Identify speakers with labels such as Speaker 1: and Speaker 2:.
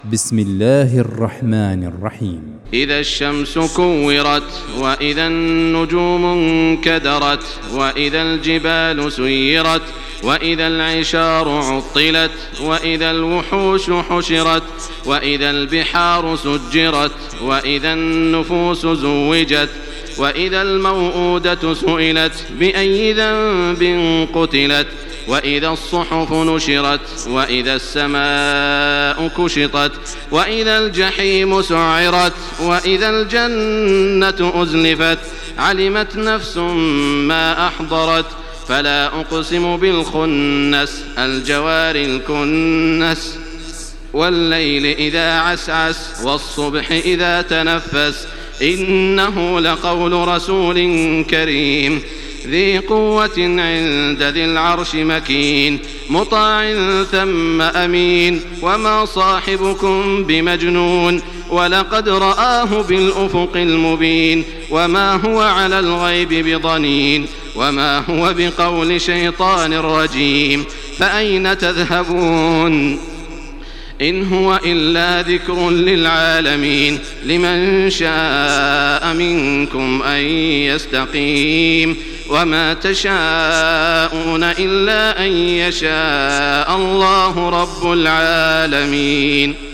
Speaker 1: بسم الله الرحمن الرحيم.
Speaker 2: إذا الشمس كورت وإذا النجوم انكدرت وإذا الجبال سيرت وإذا العشار عطلت وإذا الوحوش حشرت وإذا البحار سجرت وإذا النفوس زوجت وإذا الموءودة سئلت بأي ذنب قتلت وإذا الصحف نشرت وإذا السماء كشطت وإذا الجحيم سعرت وإذا الجنة أزلفت علمت نفس ما أحضرت فلا أقسم بالخنس الجوار الكنس والليل إذا عسعس والصبح إذا تنفس إنه لقول رسول كريم ذي قوة عند ذي العرش مكين مطاع ثم أمين وما صاحبكم بمجنون ولقد رآه بالأفق المبين وما هو على الغيب بضنين وما هو بقول شيطان رجيم فأين تذهبون إن هو إلا ذكر للعالمين لمن شاء منكم أن يستقيم وما تشاءون إلا أن يشاء الله رب العالمين.